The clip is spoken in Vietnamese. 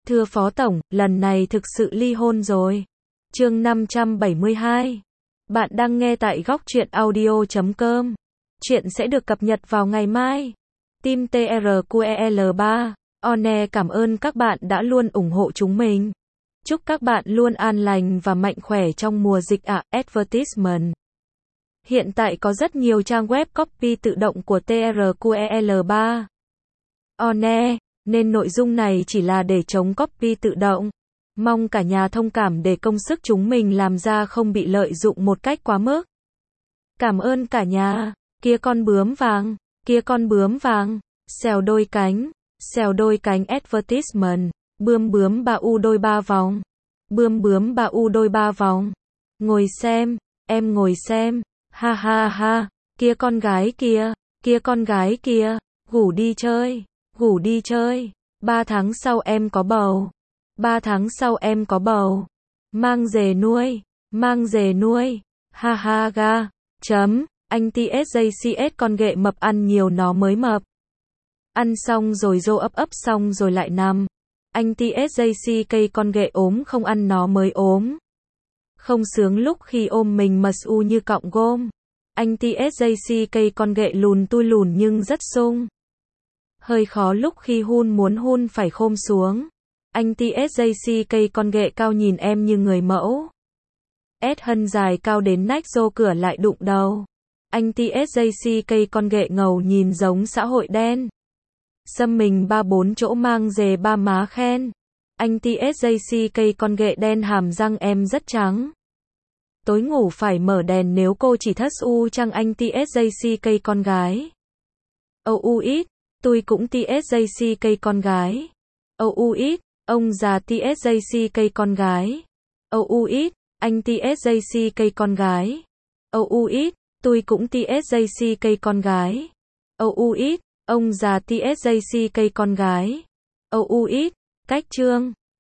Thưa Phó Tổng, lần này thực sự ly hôn rồi. Chương 572. Bạn đang nghe tại góc truyện audio.com. Chuyện sẽ được cập nhật vào ngày mai. Team TRQEL3, One cảm ơn các bạn đã luôn ủng hộ chúng mình. Chúc các bạn luôn an lành và mạnh khỏe trong mùa dịch ạ. Advertisement. Hiện tại có rất nhiều trang web copy tự động của TRQEL3. One, nên nội dung này chỉ là để chống copy tự động. Mong cả nhà thông cảm để công sức chúng mình làm ra không bị lợi dụng một cách quá mức. Cảm ơn cả nhà. Kia con bướm vàng, kia con bướm vàng, xèo đôi cánh advertisement, bướm bướm ba u đôi ba vòng, bướm bướm ba u đôi ba vòng. Ngồi xem, em ngồi xem, ha ha ha, kia con gái kia, ngủ đi chơi, 3 tháng sau em có bầu, 3 tháng sau em có bầu, mang về nuôi, ha ha ga, chấm. Anh TSJCS con ghệ mập ăn nhiều nó mới mập. Ăn xong rồi dô ấp xong rồi lại nằm. Anh TSJC cây con ghệ ốm không ăn nó mới ốm. Không sướng lúc khi ôm mình mật u như cọng gôm. Anh TSJC cây con ghệ lùn tui lùn nhưng rất sung. Hơi khó lúc khi muốn hun phải khom xuống. Anh TSJC cây con ghệ cao nhìn em như người mẫu. Hân dài cao đến nách dô cửa lại đụng đầu. Anh TSJC cây con ghệ ngầu nhìn giống xã hội đen. Xăm mình 3-4 chỗ mang dề ba má khen. Anh TSJC cây con ghệ đen hàm răng em rất trắng. Tối ngủ phải mở đèn nếu cô chỉ thất u chăng anh TSJC cây con gái. ít, tôi cũng TSJC cây con gái. ít, ông già TSJC cây con gái. ít, anh TSJC cây con gái. ít, tôi cũng TSJC cây con gái. ít, ông già TSJC cây con gái. ít, cách chương.